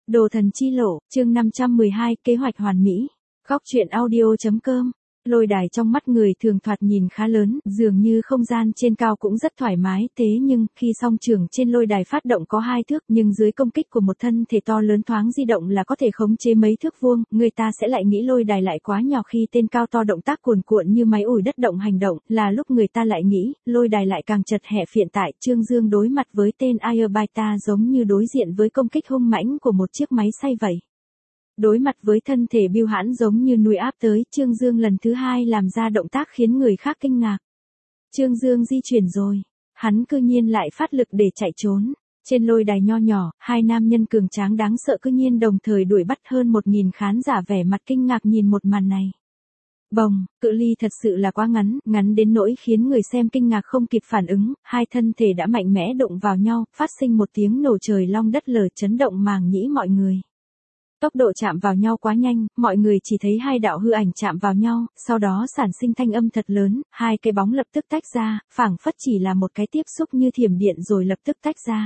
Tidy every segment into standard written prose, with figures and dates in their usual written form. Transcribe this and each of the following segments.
Đồ thần chi lộ, chương 512, kế hoạch hoàn mỹ. Góc truyện audio.com. Lôi đài trong mắt người thường thoạt nhìn khá lớn, dường như không gian trên cao cũng rất thoải mái, thế nhưng, khi song trường trên lôi đài phát động có 2 thước, nhưng dưới công kích của một thân thể to lớn thoáng di động là có thể khống chế mấy thước vuông, người ta sẽ lại nghĩ lôi đài lại quá nhỏ khi tên cao to động tác cuồn cuộn như máy ủi đất động hành động, là lúc người ta lại nghĩ, lôi đài lại càng chật hẹp. Hiện tại, Trương Dương đối mặt với tên Airbyta giống như đối diện với công kích hung mãnh của một chiếc máy xay vậy. Đối mặt với thân thể bưu hãn giống như núi áp tới, Trương Dương lần thứ 2 làm ra động tác khiến người khác kinh ngạc. Trương Dương di chuyển rồi, hắn cư nhiên lại phát lực để chạy trốn. Trên lôi đài nho nhỏ, 2 nam nhân cường tráng đáng sợ cư nhiên đồng thời đuổi bắt hơn 1000 khán giả vẻ mặt kinh ngạc nhìn một màn này. Bồng, cự ly thật sự là quá ngắn, ngắn đến nỗi khiến người xem kinh ngạc không kịp phản ứng, 2 thân thể đã mạnh mẽ đụng vào nhau, phát sinh một tiếng nổ trời long đất lở chấn động màng nhĩ mọi người. Tốc độ chạm vào nhau quá nhanh, mọi người chỉ thấy 2 đạo hư ảnh chạm vào nhau, sau đó sản sinh thanh âm thật lớn, 2 cái bóng lập tức tách ra, phảng phất chỉ là một cái tiếp xúc như thiểm điện rồi lập tức tách ra.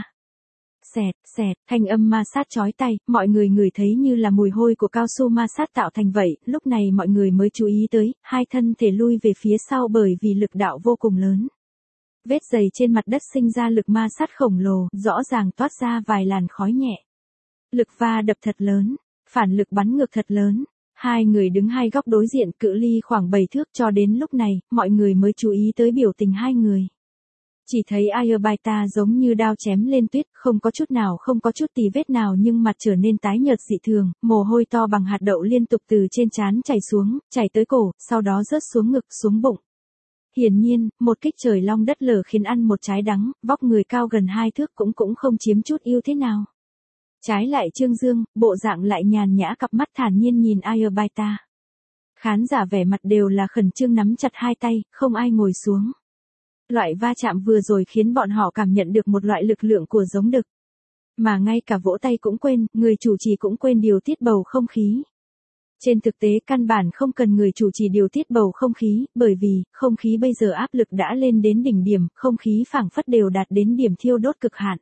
Xẹt, xẹt, thanh âm ma sát chói tai, mọi người ngửi thấy như là mùi hôi của cao su ma sát tạo thành vậy, lúc này mọi người mới chú ý tới, 2 thân thể lui về phía sau bởi vì lực đạo vô cùng lớn. Vết dày trên mặt đất sinh ra lực ma sát khổng lồ, rõ ràng toát ra vài làn khói nhẹ. Lực va đập thật lớn. Phản lực bắn ngược thật lớn. 2 người đứng 2 góc đối diện, cự ly khoảng 7 thước, cho đến lúc này, mọi người mới chú ý tới biểu tình 2 người. Chỉ thấy Airbyta giống như đao chém lên tuyết, không có chút tì vết nào nhưng mặt trở nên tái nhợt dị thường, mồ hôi to bằng hạt đậu liên tục từ trên trán chảy xuống, chảy tới cổ, sau đó rớt xuống ngực, xuống bụng. Hiển nhiên, một kích trời long đất lở khiến ăn một trái đắng, vóc người cao gần 2 thước cũng không chiếm chút ưu thế nào. Trái lại Trương Dương, bộ dạng lại nhàn nhã, cặp mắt thản nhiên nhìn Airbyta. Khán giả vẻ mặt đều là khẩn trương nắm chặt 2 tay, không ai ngồi xuống. Loại va chạm vừa rồi khiến bọn họ cảm nhận được một loại lực lượng của giống đực. Mà ngay cả vỗ tay cũng quên, người chủ trì cũng quên điều tiết bầu không khí. Trên thực tế căn bản không cần người chủ trì điều tiết bầu không khí, bởi vì, không khí bây giờ áp lực đã lên đến đỉnh điểm, không khí phảng phất đều đạt đến điểm thiêu đốt cực hạn.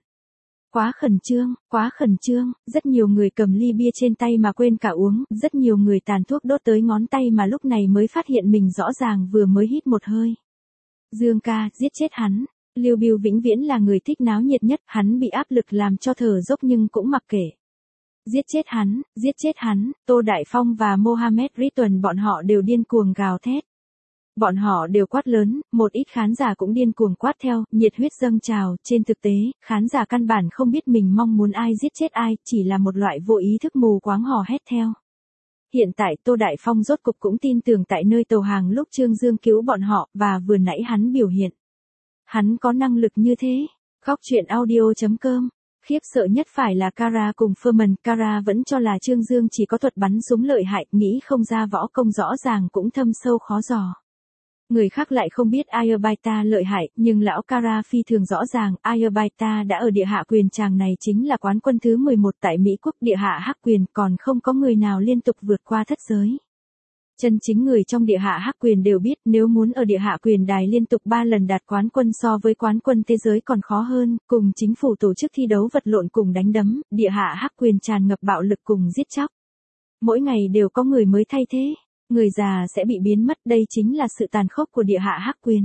Quá khẩn trương, rất nhiều người cầm ly bia trên tay mà quên cả uống, rất nhiều người tàn thuốc đốt tới ngón tay mà lúc này mới phát hiện mình rõ ràng vừa mới hít một hơi. Dương ca, giết chết hắn. Lưu Bưu vĩnh viễn là người thích náo nhiệt nhất, hắn bị áp lực làm cho thở dốc nhưng cũng mặc kệ. Giết chết hắn, Tô Đại Phong và Mohammed Ridwan bọn họ đều điên cuồng gào thét. Bọn họ đều quát lớn, một ít khán giả cũng điên cuồng quát theo, nhiệt huyết dâng trào, trên thực tế, khán giả căn bản không biết mình mong muốn ai giết chết ai, chỉ là một loại vô ý thức mù quáng hò hét theo. Hiện tại Tô Đại Phong rốt cục cũng tin tưởng tại nơi tàu hàng lúc Trương Dương cứu bọn họ, và vừa nãy hắn biểu hiện. Hắn có năng lực như thế. Góc truyện audio.com. Khiếp sợ nhất phải là Kara cùng Furman. Kara vẫn cho là Trương Dương chỉ có thuật bắn súng lợi hại, nghĩ không ra võ công rõ ràng cũng thâm sâu khó dò. Người khác lại không biết Airbyta lợi hại, nhưng lão Kara phi thường rõ ràng, Airbyta đã ở địa hạ quyền, chàng này chính là quán quân thứ 11 tại Mỹ Quốc, địa hạ hắc quyền, còn không có người nào liên tục vượt qua thất giới. Chân chính người trong địa hạ hắc quyền đều biết, nếu muốn ở địa hạ quyền đài liên tục 3 lần đạt quán quân so với quán quân thế giới còn khó hơn, cùng chính phủ tổ chức thi đấu vật lộn cùng đánh đấm, địa hạ hắc quyền tràn ngập bạo lực cùng giết chóc. Mỗi ngày đều có người mới thay thế. Người già sẽ bị biến mất, đây chính là sự tàn khốc của địa hạ hắc quyền.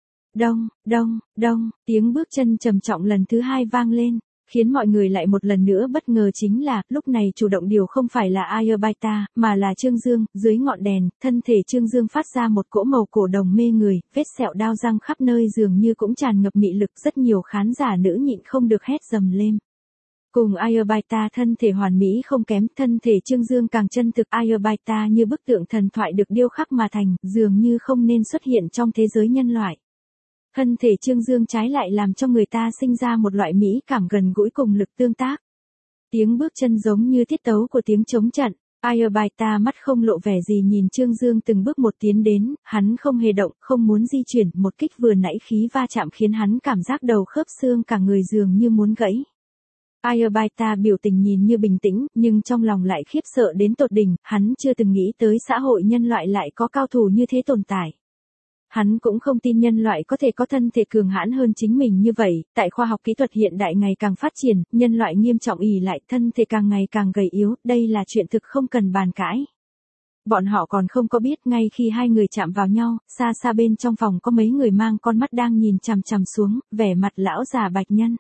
Đông, tiếng bước chân trầm trọng lần thứ 2 vang lên, khiến mọi người lại một lần nữa bất ngờ chính là, lúc này chủ động điều không phải là Airbyta, mà là Trương Dương, dưới ngọn đèn, thân thể Trương Dương phát ra một cỗ màu cổ đồng mê người, vết sẹo đao răng khắp nơi dường như cũng tràn ngập mị lực, rất nhiều khán giả nữ nhịn không được hét dầm lên. Cùng Airbyta thân thể hoàn mỹ không kém, thân thể Trương Dương càng chân thực, Airbyta như bức tượng thần thoại được điêu khắc mà thành, dường như không nên xuất hiện trong thế giới nhân loại. Thân thể Trương Dương trái lại làm cho người ta sinh ra một loại mỹ cảm gần gũi cùng lực tương tác. Tiếng bước chân giống như tiết tấu của tiếng trống trận, Airbyta mắt không lộ vẻ gì nhìn Trương Dương từng bước một tiến đến, hắn không hề động, không muốn di chuyển, một kích vừa nãy khí va chạm khiến hắn cảm giác đầu khớp xương cả người dường như muốn gãy. Airbyta biểu tình nhìn như bình tĩnh, nhưng trong lòng lại khiếp sợ đến tột đỉnh, hắn chưa từng nghĩ tới xã hội nhân loại lại có cao thủ như thế tồn tại. Hắn cũng không tin nhân loại có thể có thân thể cường hãn hơn chính mình như vậy, tại khoa học kỹ thuật hiện đại ngày càng phát triển, nhân loại nghiêm trọng ỷ lại thân thể càng ngày càng gầy yếu, đây là chuyện thực không cần bàn cãi. Bọn họ còn không có biết ngay khi hai người chạm vào nhau, xa xa bên trong phòng có mấy người mang con mắt đang nhìn chằm chằm xuống, vẻ mặt lão già bạch nhân.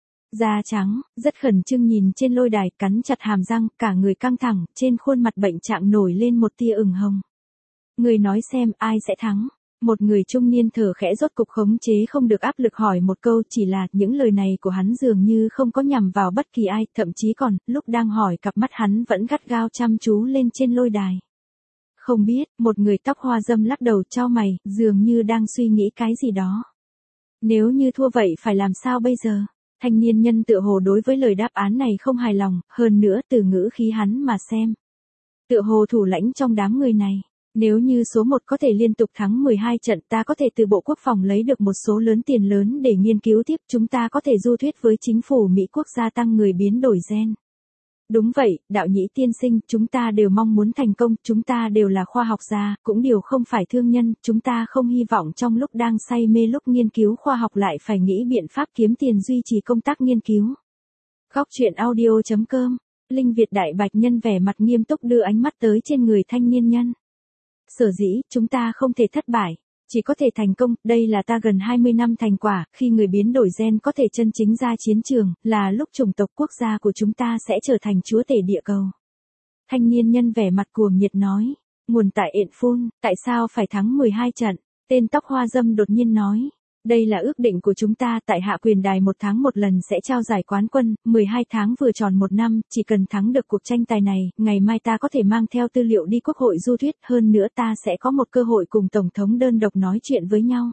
Da trắng, rất khẩn trương nhìn trên lôi đài, cắn chặt hàm răng, cả người căng thẳng, trên khuôn mặt bệnh trạng nổi lên một tia ửng hồng. Người nói xem ai sẽ thắng? Một người trung niên thở khẽ rốt cục khống chế không được áp lực hỏi một câu, chỉ là những lời này của hắn dường như không có nhằm vào bất kỳ ai, thậm chí còn, lúc đang hỏi cặp mắt hắn vẫn gắt gao chăm chú lên trên lôi đài. Không biết, một người tóc hoa râm lắc đầu chau mày, dường như đang suy nghĩ cái gì đó. Nếu như thua vậy phải làm sao bây giờ? Thanh niên nhân tựa hồ đối với lời đáp án này không hài lòng, hơn nữa từ ngữ khí hắn mà xem. Tựa hồ thủ lãnh trong đám người này. Nếu như số 1 có thể liên tục thắng 12 trận, ta có thể từ Bộ Quốc phòng lấy được một số lớn tiền lớn để nghiên cứu tiếp, chúng ta có thể du thuyết với chính phủ Mỹ quốc gia tăng người biến đổi gen. Đúng vậy, đạo nhĩ tiên sinh, chúng ta đều mong muốn thành công, chúng ta đều là khoa học gia, cũng đều không phải thương nhân, chúng ta không hy vọng trong lúc đang say mê lúc nghiên cứu khoa học lại phải nghĩ biện pháp kiếm tiền duy trì công tác nghiên cứu. Góc truyện audio.com, Linh Việt đại bạch nhân vẻ mặt nghiêm túc đưa ánh mắt tới trên người thanh niên nhân. Sở dĩ, chúng ta không thể thất bại, chỉ có thể thành công, đây là ta gần 20 năm thành quả, khi người biến đổi gen có thể chân chính ra chiến trường, là lúc chủng tộc quốc gia của chúng ta sẽ trở thành chúa tể địa cầu. Thanh niên nhân vẻ mặt cuồng nhiệt nói, nguồn tại ện phun, tại sao phải thắng 12 trận, tên tóc hoa râm đột nhiên nói. Đây là ước định của chúng ta, tại Hạ Quyền Đài 1 tháng một lần sẽ trao giải quán quân, 12 tháng vừa tròn 1 năm, chỉ cần thắng được cuộc tranh tài này, ngày mai ta có thể mang theo tư liệu đi quốc hội du thuyết, hơn nữa ta sẽ có một cơ hội cùng Tổng thống đơn độc nói chuyện với nhau.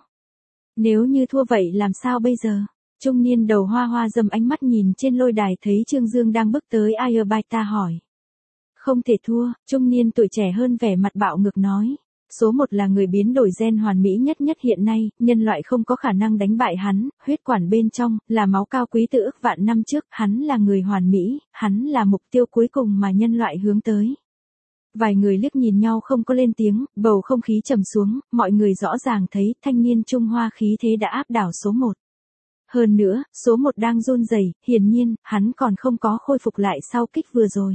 Nếu như thua vậy làm sao bây giờ? Trung niên đầu hoa hoa dâm ánh mắt nhìn trên lôi đài thấy Trương Dương đang bước tới Ayurbaita hỏi. Không thể thua, trung niên tuổi trẻ hơn vẻ mặt bạo ngược nói. Số 1 là người biến đổi gen hoàn mỹ nhất hiện nay, nhân loại không có khả năng đánh bại hắn, huyết quản bên trong, là máu cao quý từ ức vạn năm trước, hắn là người hoàn mỹ, hắn là mục tiêu cuối cùng mà nhân loại hướng tới. Vài người liếc nhìn nhau không có lên tiếng, bầu không khí trầm xuống, mọi người rõ ràng thấy thanh niên Trung Hoa khí thế đã áp đảo số 1. Hơn nữa, số 1 đang run rẩy, hiển nhiên, hắn còn không có khôi phục lại sau kích vừa rồi.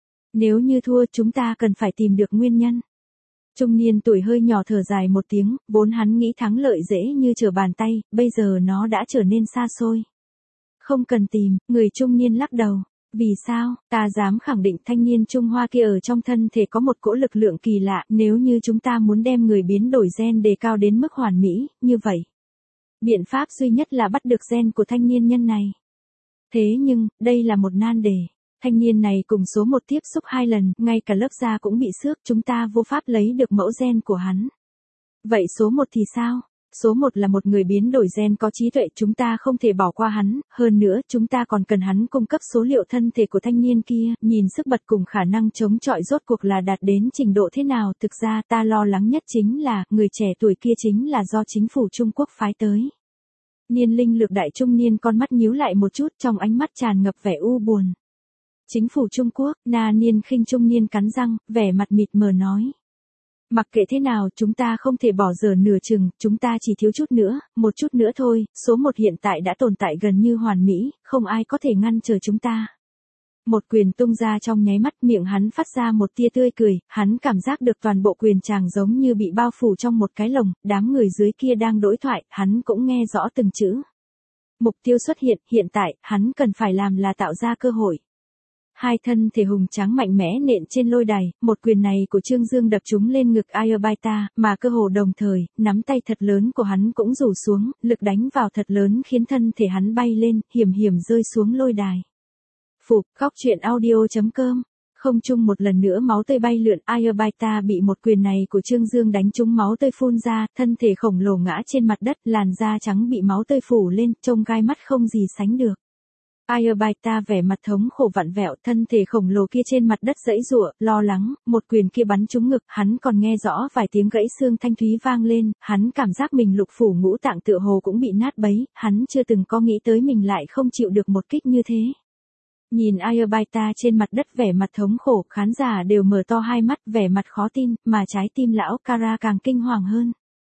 Nếu như thua chúng ta cần phải tìm được nguyên nhân. Trung niên tuổi hơi nhỏ thở dài một tiếng, vốn hắn nghĩ thắng lợi dễ như trở bàn tay, bây giờ nó đã trở nên xa xôi. Không cần tìm, người trung niên lắc đầu. Vì sao, ta dám khẳng định thanh niên Trung Hoa kia ở trong thân thể có một cỗ lực lượng kỳ lạ, nếu như chúng ta muốn đem người biến đổi gen đề cao đến mức hoàn mỹ, như vậy. Biện pháp duy nhất là bắt được gen của thanh niên nhân này. Thế nhưng, đây là một nan đề. Thanh niên này cùng số 1 tiếp xúc 2 lần, ngay cả lớp da cũng bị xước, chúng ta vô pháp lấy được mẫu gen của hắn. Vậy số 1 thì sao? Số 1 là một người biến đổi gen có trí tuệ, chúng ta không thể bỏ qua hắn, hơn nữa chúng ta còn cần hắn cung cấp số liệu thân thể của thanh niên kia, nhìn sức bật cùng khả năng chống chọi rốt cuộc là đạt đến trình độ thế nào. Thực ra ta lo lắng nhất chính là, người trẻ tuổi kia chính là do chính phủ Trung Quốc phái tới. Niên linh lực đại trung niên con mắt nhíu lại một chút, trong ánh mắt tràn ngập vẻ u buồn. Chính phủ Trung Quốc, Na niên khinh trung niên cắn răng, vẻ mặt mịt mờ nói. Mặc kệ thế nào, chúng ta không thể bỏ dở nửa chừng, chúng ta chỉ thiếu chút nữa, một chút nữa thôi, số 1 hiện tại đã tồn tại gần như hoàn mỹ, không ai có thể ngăn trở chúng ta. Một quyền tung ra trong nháy mắt, miệng hắn phát ra một tia tươi cười, hắn cảm giác được toàn bộ quyền tràng giống như bị bao phủ trong một cái lồng, đám người dưới kia đang đối thoại, hắn cũng nghe rõ từng chữ. Mục tiêu xuất hiện tại, hắn cần phải làm là tạo ra cơ hội. Hai thân thể hùng tráng mạnh mẽ nện trên lôi đài, một quyền này của Trương Dương đập trúng lên ngực Ayurbaita, mà cơ hồ đồng thời, nắm tay thật lớn của hắn cũng rủ xuống, lực đánh vào thật lớn khiến thân thể hắn bay lên, hiểm rơi xuống lôi đài. Phục, góc truyện audio.com, không chung một lần nữa máu tươi bay lượn, Ayurbaita bị một quyền này của Trương Dương đánh trúng máu tươi phun ra, thân thể khổng lồ ngã trên mặt đất, làn da trắng bị máu tươi phủ lên, trông gai mắt không gì sánh được. Ayurbaita vẻ mặt thống khổ vặn vẹo, thân thể khổng lồ kia trên mặt đất giãy giụa, lo lắng, một quyền kia bắn trúng ngực, hắn còn nghe rõ vài tiếng gãy xương thanh thúy vang lên, hắn cảm giác mình lục phủ ngũ tạng tựa hồ cũng bị nát bấy, hắn chưa từng có nghĩ tới mình lại không chịu được một kích như thế. Nhìn Ayurbaita trên mặt đất vẻ mặt thống khổ, khán giả đều mở to hai mắt, vẻ mặt khó tin, mà trái tim lão Kara càng kinh hoàng hơn.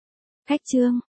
Khách trương,